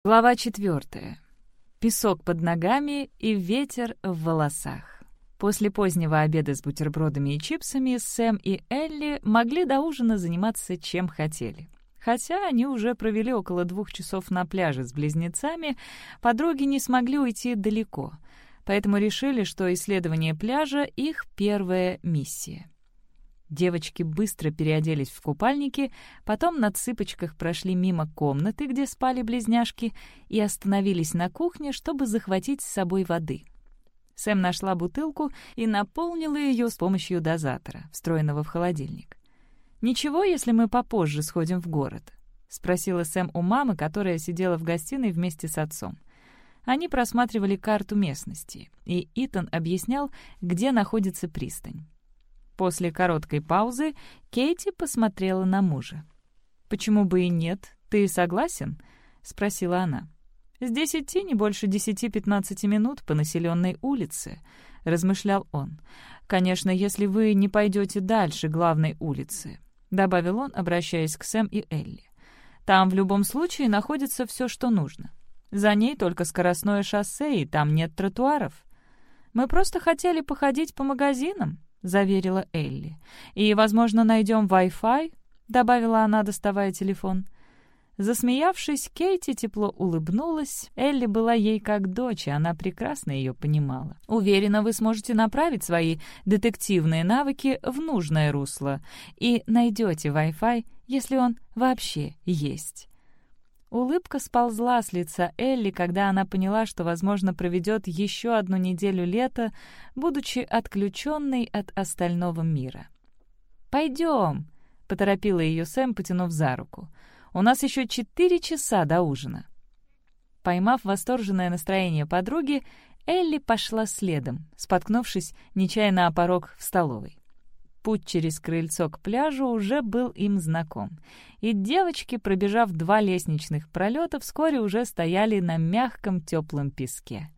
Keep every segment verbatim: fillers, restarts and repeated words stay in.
Глава четвертая. Песок под ногами и ветер в волосах. После позднего обеда с бутербродами и чипсами Сэм и Элли могли до ужина заниматься чем хотели. Хотя они уже провели около двух часов на пляже с близнецами, подруги не смогли уйти далеко, поэтому решили, что исследование пляжа — их первая миссия. Девочки быстро переоделись в купальники, потом на цыпочках прошли мимо комнаты, где спали близняшки, и остановились на кухне, чтобы захватить с собой воды. Сэм нашла бутылку и наполнила ее с помощью дозатора, встроенного в холодильник. «Ничего, если мы попозже сходим в город?» — спросила Сэм у мамы, которая сидела в гостиной вместе с отцом. Они просматривали карту местности, и Итан объяснял, где находится пристань. После короткой паузы Кейти посмотрела на мужа. «Почему бы и нет? Ты согласен?» — спросила она. «Здесь идти не больше десяти-пятнадцати минут по населенной улице», — размышлял он. «Конечно, если вы не пойдете дальше главной улицы», — добавил он, обращаясь к Сэм и Элли. «Там в любом случае находится все, что нужно. За ней только скоростное шоссе, и там нет тротуаров. Мы просто хотели походить по магазинам», — заверила Элли. «И, возможно, найдем Wi-Fi», — добавила она, доставая телефон. Засмеявшись, Кейти тепло улыбнулась. Элли была ей как дочь, и она прекрасно ее понимала. «Уверена, вы сможете направить свои детективные навыки в нужное русло и найдете Wi-Fi, если он вообще есть». Улыбка сползла с лица Элли, когда она поняла, что, возможно, проведет еще одну неделю лета, будучи отключенной от остального мира. «Пойдем», — поторопила ее Сэм, потянув за руку. «У нас еще четыре часа до ужина». Поймав восторженное настроение подруги, Элли пошла следом, споткнувшись нечаянно о порог в столовой. Путь через крыльцо к пляжу уже был им знаком, и девочки, пробежав два лестничных пролета, вскоре уже стояли на мягком теплом песке.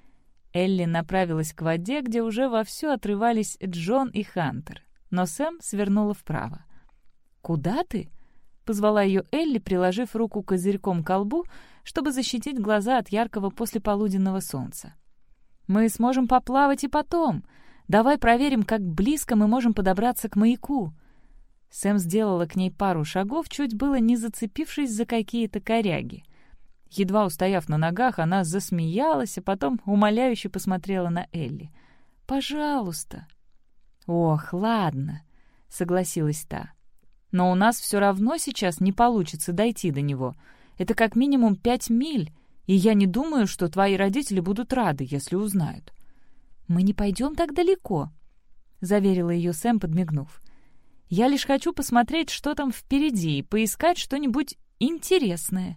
Элли направилась к воде, где уже вовсю отрывались Джон и Хантер, но Сэм свернула вправо. «Куда ты?» — позвала ее Элли, приложив руку козырьком к колбу, чтобы защитить глаза от яркого послеполуденного солнца. «Мы сможем поплавать и потом. Давай проверим, как близко мы можем подобраться к маяку». Сэм сделала к ней пару шагов, чуть было не зацепившись за какие-то коряги. Едва устояв на ногах, она засмеялась, а потом умоляюще посмотрела на Элли. «Пожалуйста». «Ох, ладно», — согласилась та. «Но у нас все равно сейчас не получится дойти до него. Это как минимум пять миль, и я не думаю, что твои родители будут рады, если узнают». «Мы не пойдем так далеко», — заверила ее Сэм, подмигнув. «Я лишь хочу посмотреть, что там впереди, и поискать что-нибудь интересное».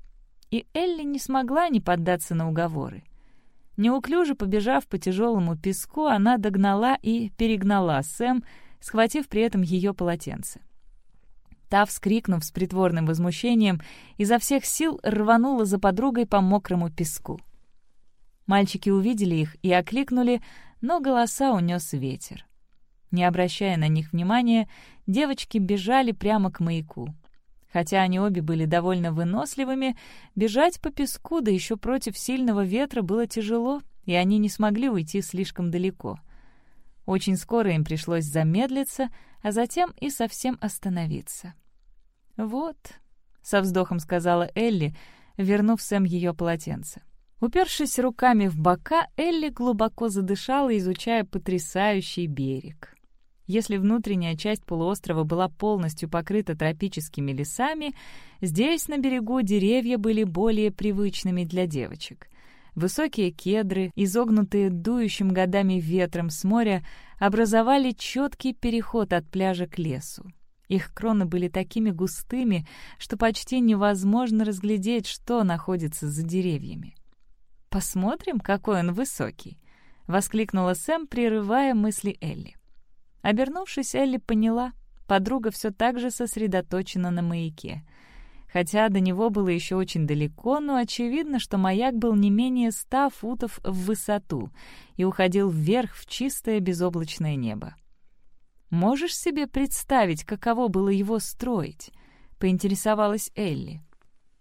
И Элли не смогла не поддаться на уговоры. Неуклюже побежав по тяжелому песку, она догнала и перегнала Сэм, схватив при этом ее полотенце. Та, вскрикнув с притворным возмущением, изо всех сил рванула за подругой по мокрому песку. Мальчики увидели их и окликнули, но голоса унес ветер. Не обращая на них внимания, девочки бежали прямо к маяку. Хотя они обе были довольно выносливыми, бежать по песку, да еще против сильного ветра, было тяжело, и они не смогли уйти слишком далеко. Очень скоро им пришлось замедлиться, а затем и совсем остановиться. «Вот», — со вздохом сказала Элли, вернув Сэм ее полотенце. Упершись руками в бока, Элли глубоко задышала, изучая потрясающий берег. Если внутренняя часть полуострова была полностью покрыта тропическими лесами, здесь, на берегу, деревья были более привычными для девочек. Высокие кедры, изогнутые дующим годами ветром с моря, образовали четкий переход от пляжа к лесу. Их кроны были такими густыми, что почти невозможно разглядеть, что находится за деревьями. «Посмотрим, какой он высокий!» — воскликнула Сэм, прерывая мысли Элли. Обернувшись, Элли поняла, подруга все так же сосредоточена на маяке. Хотя до него было еще очень далеко, но очевидно, что маяк был не менее ста футов в высоту и уходил вверх в чистое безоблачное небо. «Можешь себе представить, каково было его строить?» — поинтересовалась Элли.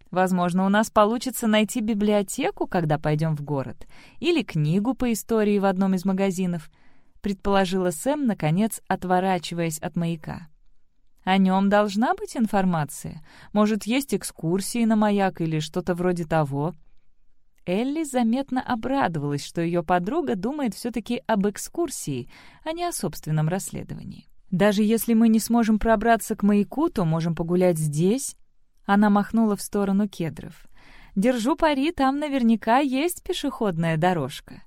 Возможно, у нас получится найти библиотеку, когда пойдем в город, или книгу по истории в одном из магазинов», — предположила Сэм, наконец отворачиваясь от маяка. «О нем должна быть информация. Может, есть экскурсии на маяк или что-то вроде того». Элли заметно обрадовалась, что ее подруга думает все-таки об экскурсии, а не о собственном расследовании. «Даже если мы не сможем пробраться к маяку, то можем погулять здесь». Она махнула в сторону кедров. «Держу пари, там наверняка есть пешеходная дорожка».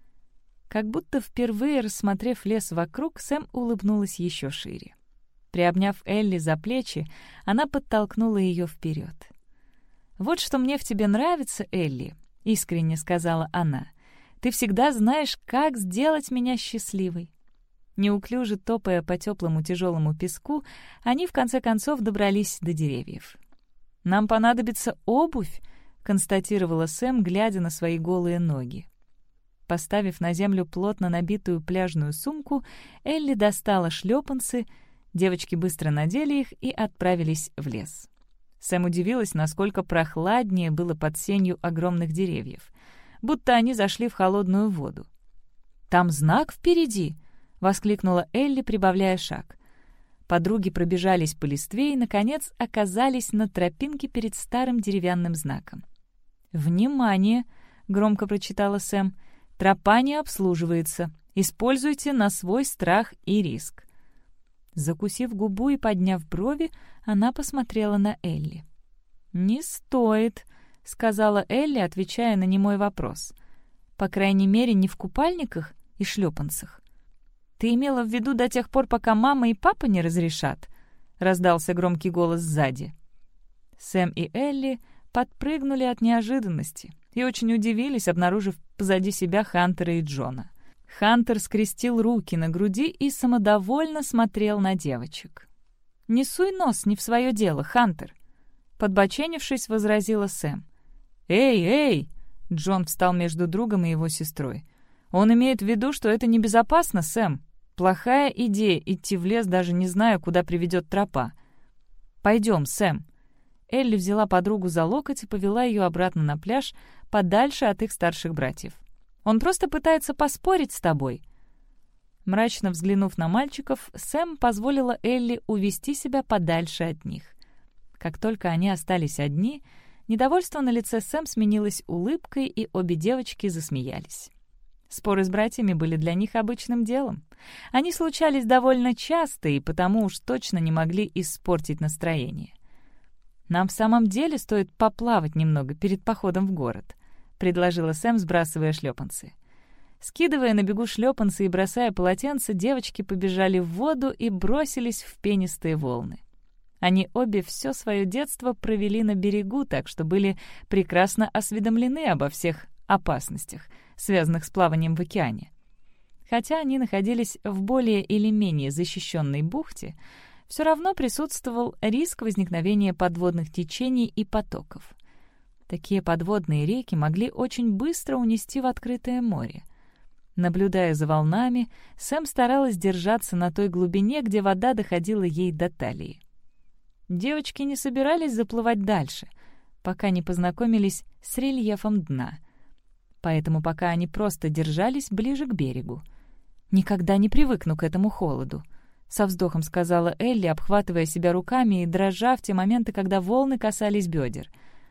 Как будто впервые рассмотрев лес вокруг, Сэм улыбнулась еще шире. Приобняв Элли за плечи, она подтолкнула ее вперед. «Вот что мне в тебе нравится, Элли», — искренне сказала она. «Ты всегда знаешь, как сделать меня счастливой». Неуклюже топая по теплому тяжелому песку, они в конце концов добрались до деревьев. «Нам понадобится обувь», — констатировала Сэм, глядя на свои голые ноги. Поставив на землю плотно набитую пляжную сумку, Элли достала шлепанцы, девочки быстро надели их и отправились в лес. Сэм удивилась, насколько прохладнее было под сенью огромных деревьев, будто они зашли в холодную воду. «Там знак впереди!» — воскликнула Элли, прибавляя шаг. Подруги пробежались по листве и, наконец, оказались на тропинке перед старым деревянным знаком. «Внимание!» — громко прочитала Сэм. «Тропа не обслуживается. Используйте на свой страх и риск». Закусив губу и подняв брови, она посмотрела на Элли. «Не стоит», — сказала Элли, отвечая на немой вопрос. «По крайней мере, не в купальниках и шлепанцах». «Ты имела в виду до тех пор, пока мама и папа не разрешат?» — раздался громкий голос сзади. Сэм и Элли подпрыгнули от неожиданности и очень удивились, обнаружив позади себя Хантера и Джона. Хантер скрестил руки на груди и самодовольно смотрел на девочек. «Не суй нос не в свое дело, Хантер!» Подбоченившись, возразила Сэм. «Эй, эй!» — Джон встал между другом и его сестрой. «Он имеет в виду, что это небезопасно, Сэм. Плохая идея идти в лес, даже не зная, куда приведет тропа. Пойдем, Сэм». Элли взяла подругу за локоть и повела ее обратно на пляж, подальше от их старших братьев. «Он просто пытается поспорить с тобой». Мрачно взглянув на мальчиков, Сэм позволила Элли увести себя подальше от них. Как только они остались одни, недовольство на лице Сэм сменилось улыбкой, и обе девочки засмеялись. Споры с братьями были для них обычным делом. Они случались довольно часто и потому уж точно не могли испортить настроение. «Нам в самом деле стоит поплавать немного перед походом в город», — предложила Сэм, сбрасывая шлепанцы. Скидывая на бегу шлепанцы и бросая полотенце, девочки побежали в воду и бросились в пенистые волны. Они обе все свое детство провели на берегу, так что были прекрасно осведомлены обо всех опасностях, связанных с плаванием в океане. Хотя они находились в более или менее защищенной бухте, все равно присутствовал риск возникновения подводных течений и потоков. Такие подводные реки могли очень быстро унести в открытое море. Наблюдая за волнами, Сэм старалась держаться на той глубине, где вода доходила ей до талии. Девочки не собирались заплывать дальше, пока не познакомились с рельефом дна. Поэтому пока они просто держались ближе к берегу. «Никогда не привыкну к этому холоду», — со вздохом сказала Элли, обхватывая себя руками и дрожа в те моменты, когда волны касались бедер.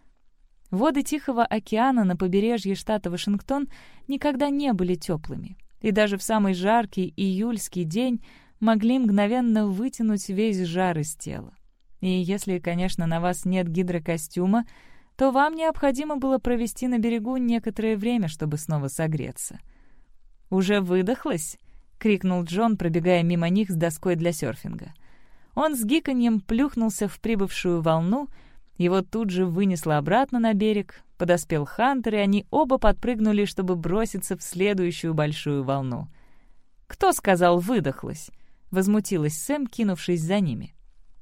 Воды Тихого океана на побережье штата Вашингтон никогда не были теплыми, и даже в самый жаркий июльский день могли мгновенно вытянуть весь жар из тела. И если, конечно, на вас нет гидрокостюма, то вам необходимо было провести на берегу некоторое время, чтобы снова согреться. «Уже выдохлась?» — крикнул Джон, пробегая мимо них с доской для серфинга. Он с гиканьем плюхнулся в прибывшую волну, его тут же вынесло обратно на берег, подоспел Хантер, и они оба подпрыгнули, чтобы броситься в следующую большую волну. «Кто сказал «выдохлась»?» — возмутилась Сэм, кинувшись за ними.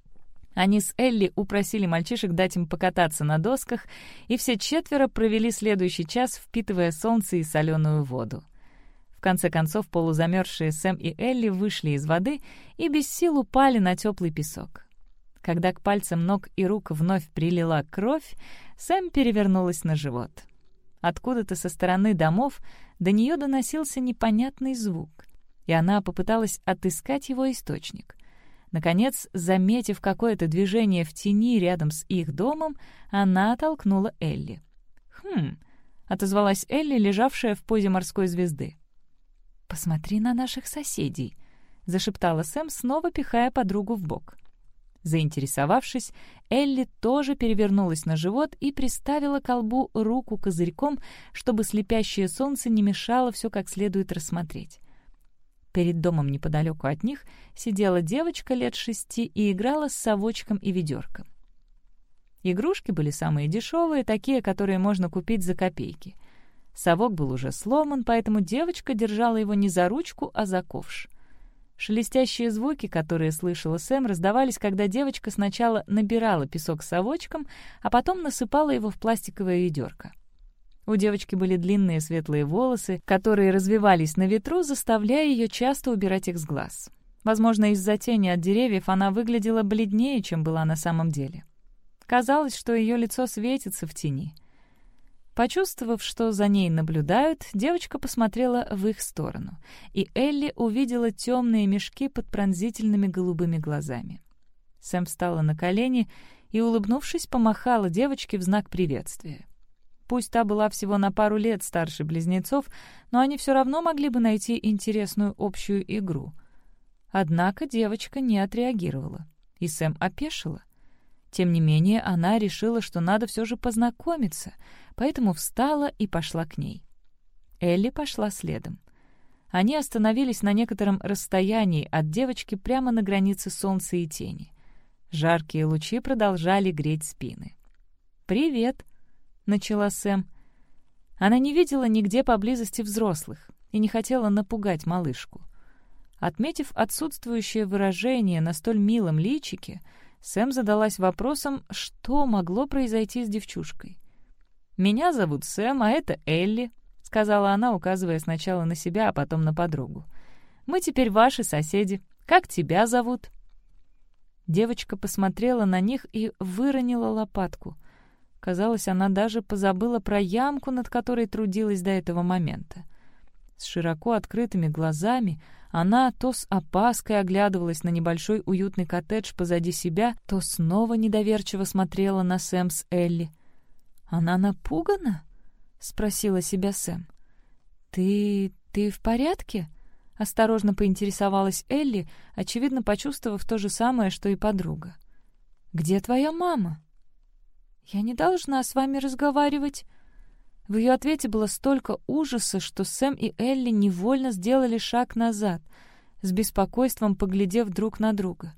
Они с Элли упросили мальчишек дать им покататься на досках, и все четверо провели следующий час, впитывая солнце и соленую воду. В конце концов, полузамерзшие Сэм и Элли вышли из воды и без сил упали на теплый песок. Когда к пальцам ног и рук вновь прилила кровь, Сэм перевернулась на живот. Откуда-то со стороны домов до нее доносился непонятный звук, и она попыталась отыскать его источник. Наконец, заметив какое-то движение в тени рядом с их домом, она оттолкнула Элли. «Хм», — отозвалась Элли, лежавшая в позе морской звезды. «Посмотри на наших соседей», — зашептала Сэм, снова пихая подругу в бок. Заинтересовавшись, Элли тоже перевернулась на живот и приставила к колбу руку козырьком, чтобы слепящее солнце не мешало все как следует рассмотреть. Перед домом неподалеку от них сидела девочка лет шести и играла с совочком и ведерком. Игрушки были самые дешевые, такие, которые можно купить за копейки. Совок был уже сломан, поэтому девочка держала его не за ручку, а за ковш. Шелестящие звуки, которые слышала Сэм, раздавались, когда девочка сначала набирала песок совочком, а потом насыпала его в пластиковое ведерко. У девочки были длинные светлые волосы, которые развивались на ветру, заставляя ее часто убирать их с глаз. Возможно, из-за тени от деревьев она выглядела бледнее, чем была на самом деле. Казалось, что ее лицо светится в тени. Почувствовав, что за ней наблюдают, девочка посмотрела в их сторону, и Элли увидела темные мешки под пронзительными голубыми глазами. Сэм встала на колени и, улыбнувшись, помахала девочке в знак приветствия. Пусть та была всего на пару лет старше близнецов, но они все равно могли бы найти интересную общую игру. Однако девочка не отреагировала, и Сэм опешила. Тем не менее, она решила, что надо все же познакомиться, поэтому встала и пошла к ней. Элли пошла следом. Они остановились на некотором расстоянии от девочки прямо на границе солнца и тени. Жаркие лучи продолжали греть спины. «Привет», — начала Сэм. Она не видела нигде поблизости взрослых и не хотела напугать малышку. Отметив отсутствующее выражение на столь милом личике, Сэм задалась вопросом, что могло произойти с девчушкой. «Меня зовут Сэм, а это Элли», — сказала она, указывая сначала на себя, а потом на подругу. «Мы теперь ваши соседи. Как тебя зовут?» Девочка посмотрела на них и выронила лопатку. Казалось, она даже позабыла про ямку, над которой трудилась до этого момента. С широко открытыми глазами она то с опаской оглядывалась на небольшой уютный коттедж позади себя, то снова недоверчиво смотрела на Сэм с Элли. «Она напугана?» — спросила себя Сэм. «Ты... ты в порядке?» — осторожно поинтересовалась Элли, очевидно почувствовав то же самое, что и подруга. «Где твоя мама?» «Я не должна с вами разговаривать». В ее ответе было столько ужаса, что Сэм и Элли невольно сделали шаг назад, с беспокойством поглядев друг на друга.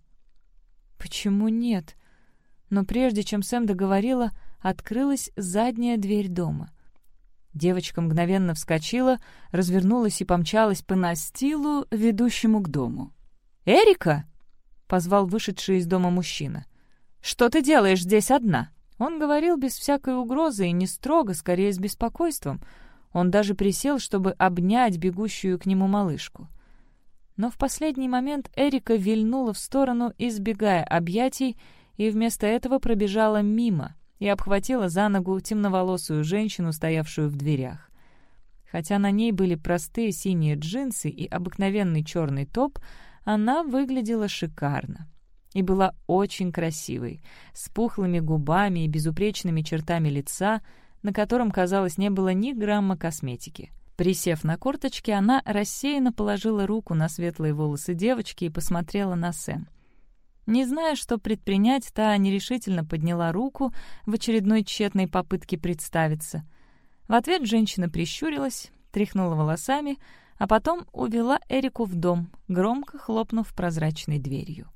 «Почему нет?» Но прежде чем Сэм договорила, открылась задняя дверь дома. Девочка мгновенно вскочила, развернулась и помчалась по настилу, ведущему к дому. «Эрика!» — позвал вышедший из дома мужчина. «Что ты делаешь здесь одна?» Он говорил без всякой угрозы и не строго, скорее с беспокойством. Он даже присел, чтобы обнять бегущую к нему малышку. Но в последний момент Эрика вильнула в сторону, избегая объятий, и вместо этого пробежала мимо и обхватила за ногу темноволосую женщину, стоявшую в дверях. Хотя на ней были простые синие джинсы и обыкновенный черный топ, она выглядела шикарно. И была очень красивой, с пухлыми губами и безупречными чертами лица, на котором, казалось, не было ни грамма косметики. Присев на корточки, она рассеянно положила руку на светлые волосы девочки и посмотрела на Сэм. Не зная, что предпринять, та нерешительно подняла руку в очередной тщетной попытке представиться. В ответ женщина прищурилась, тряхнула волосами, а потом увела Эрику в дом, громко хлопнув прозрачной дверью.